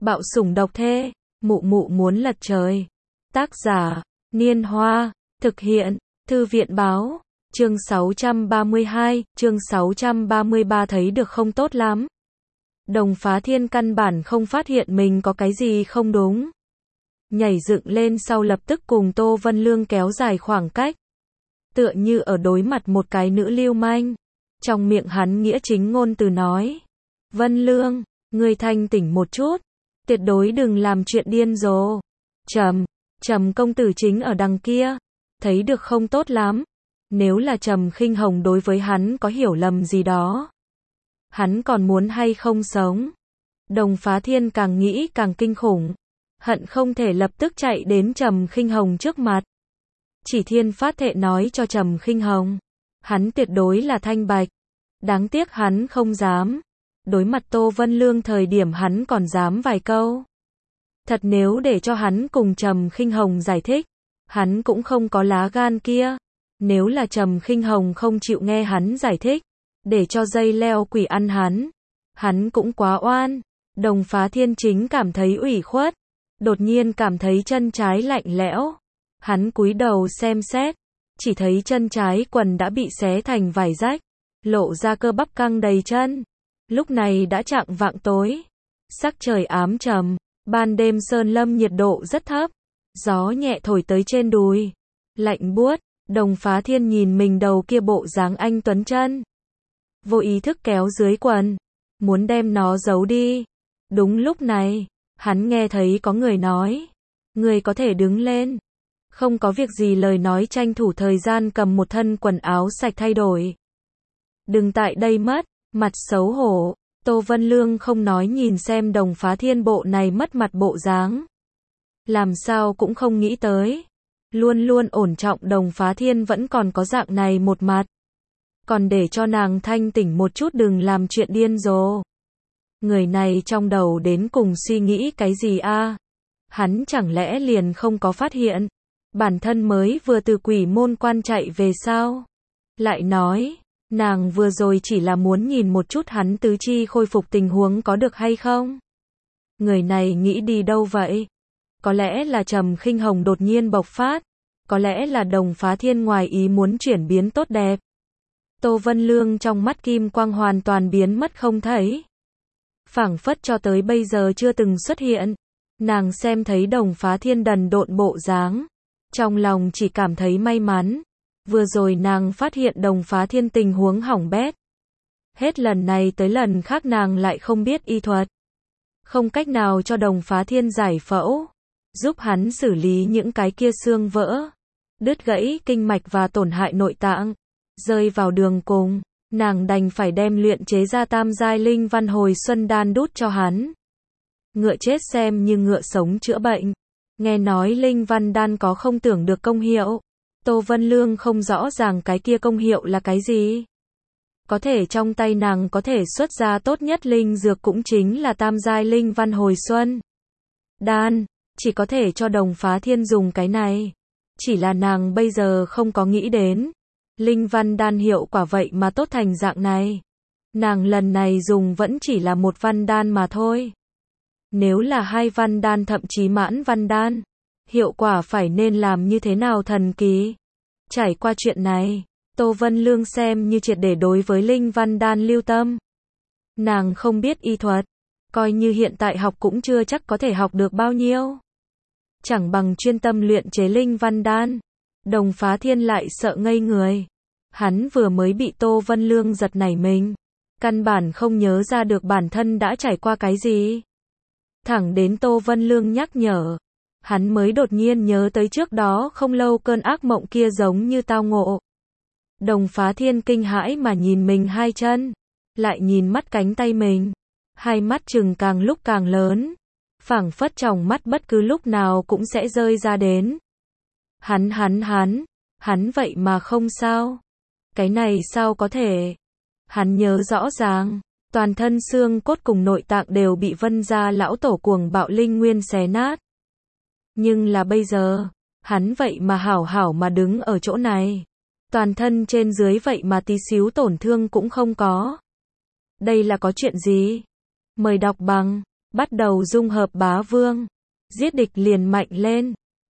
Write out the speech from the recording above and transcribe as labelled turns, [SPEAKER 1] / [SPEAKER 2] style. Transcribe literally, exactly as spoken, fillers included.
[SPEAKER 1] Bạo sủng độc thê, mụ mụ muốn lật trời. Tác giả, Niên Hoa, thực hiện, Thư viện báo, chương sáu trăm ba mươi hai, chương sáu trăm ba mươi ba thấy được không tốt lắm. Đồng Phá Thiên căn bản không phát hiện mình có cái gì không đúng. Nhảy dựng lên sau lập tức cùng Tô Vân Lương kéo dài khoảng cách. Tựa như ở đối mặt một cái nữ lưu manh. Trong miệng hắn nghĩa chính ngôn từ nói. Vân Lương, ngươi thanh tỉnh một chút. Tuyệt đối đừng làm chuyện điên rồ. Trầm, Trầm công tử chính ở đằng kia. Thấy được không tốt lắm. Nếu là Trầm Khinh Hồng đối với hắn có hiểu lầm gì đó. Hắn còn muốn hay không sống. Đồng Phá Thiên càng nghĩ càng kinh khủng. Hận không thể lập tức chạy đến Trầm Khinh Hồng trước mặt. Chỉ thiên phát thệ nói cho Trầm Khinh Hồng. Hắn tuyệt đối là thanh bạch. Đáng tiếc hắn không dám. Đối mặt Tô Vân Lương thời điểm hắn còn dám vài câu. Thật nếu để cho hắn cùng Trầm Khinh Hồng giải thích. Hắn cũng không có lá gan kia. Nếu là Trầm Khinh Hồng không chịu nghe hắn giải thích. Để cho dây leo quỷ ăn hắn. Hắn cũng quá oan. Đồng Phá Thiên chính cảm thấy ủy khuất. Đột nhiên cảm thấy chân trái lạnh lẽo. Hắn cúi đầu xem xét. Chỉ thấy chân trái quần đã bị xé thành vài rách. Lộ ra cơ bắp căng đầy chân. Lúc này đã chạng vạng tối. Sắc trời ám trầm. Ban đêm sơn lâm nhiệt độ rất thấp. Gió nhẹ thổi tới trên đùi. Lạnh buốt. Đồng Phá Thiên nhìn mình đầu kia bộ dáng anh tuấn chân. Vô ý thức kéo dưới quần. Muốn đem nó giấu đi. Đúng lúc này. Hắn nghe thấy có người nói. Người có thể đứng lên. Không có việc gì lời nói tranh thủ thời gian cầm một thân quần áo sạch thay đổi. Đừng tại đây mất. Mặt xấu hổ. Tô Vân Lương không nói nhìn xem Đồng Phá Thiên bộ này mất mặt bộ dáng. Làm sao cũng không nghĩ tới. Luôn luôn ổn trọng Đồng Phá Thiên vẫn còn có dạng này một mặt. Còn để cho nàng thanh tỉnh một chút đừng làm chuyện điên rồ. Người này trong đầu đến cùng suy nghĩ cái gì a? Hắn chẳng lẽ liền không có phát hiện. Bản thân mới vừa từ quỷ môn quan chạy về sao? Lại nói, nàng vừa rồi chỉ là muốn nhìn một chút hắn tứ chi khôi phục tình huống có được hay không? Người này nghĩ đi đâu vậy? Có lẽ là Trầm Khinh Hồng đột nhiên bộc phát. Có lẽ là Đồng Phá Thiên ngoài ý muốn chuyển biến tốt đẹp. Tô Vân Lương trong mắt kim quang hoàn toàn biến mất không thấy. Phảng phất cho tới bây giờ chưa từng xuất hiện. Nàng xem thấy Đồng Phá Thiên đần độn bộ dáng. Trong lòng chỉ cảm thấy may mắn. Vừa rồi nàng phát hiện Đồng Phá Thiên tình huống hỏng bét. Hết lần này tới lần khác nàng lại không biết y thuật. Không cách nào cho Đồng Phá Thiên giải phẫu. Giúp hắn xử lý những cái kia xương vỡ. Đứt gãy kinh mạch và tổn hại nội tạng. Rơi vào đường cùng. Nàng đành phải đem luyện chế ra tam giai linh văn hồi xuân đan đút cho hắn. Ngựa chết xem như ngựa sống chữa bệnh. Nghe nói linh văn đan có không tưởng được công hiệu. Tô Vân Lương không rõ ràng cái kia công hiệu là cái gì. Có thể trong tay nàng có thể xuất ra tốt nhất linh dược cũng chính là tam giai linh văn hồi xuân đan. Chỉ có thể cho Đồng Phá Thiên dùng cái này. Chỉ là nàng bây giờ không có nghĩ đến. Linh văn đan hiệu quả vậy mà tốt thành dạng này. Nàng lần này dùng vẫn chỉ là một văn đan mà thôi. Nếu là hai văn đan thậm chí mãn văn đan. Hiệu quả phải nên làm như thế nào thần kỳ. Trải qua chuyện này. Tô Vân Lương xem như triệt để đối với linh văn đan lưu tâm. Nàng không biết y thuật. Coi như hiện tại học cũng chưa chắc có thể học được bao nhiêu. Chẳng bằng chuyên tâm luyện chế linh văn đan. Đồng Phá Thiên lại sợ ngây người. Hắn vừa mới bị Tô Vân Lương giật nảy mình. Căn bản không nhớ ra được bản thân đã trải qua cái gì. Thẳng đến Tô Vân Lương nhắc nhở. Hắn mới đột nhiên nhớ tới trước đó không lâu cơn ác mộng kia giống như tao ngộ. Đồng Phá Thiên kinh hãi mà nhìn mình hai chân. Lại nhìn mắt cánh tay mình. Hai mắt trừng càng lúc càng lớn. Phảng phất trong mắt bất cứ lúc nào cũng sẽ rơi ra đến. Hắn hắn hắn. Hắn vậy mà không sao. Cái này sao có thể. Hắn nhớ rõ ràng. Toàn thân xương cốt cùng nội tạng đều bị Vân gia lão tổ cuồng bạo linh nguyên xé nát. Nhưng là bây giờ. Hắn vậy mà hảo hảo mà đứng ở chỗ này. Toàn thân trên dưới vậy mà tí xíu tổn thương cũng không có. Đây là có chuyện gì? Mời đọc bằng bắt đầu dung hợp bá vương. Giết địch liền mạnh lên.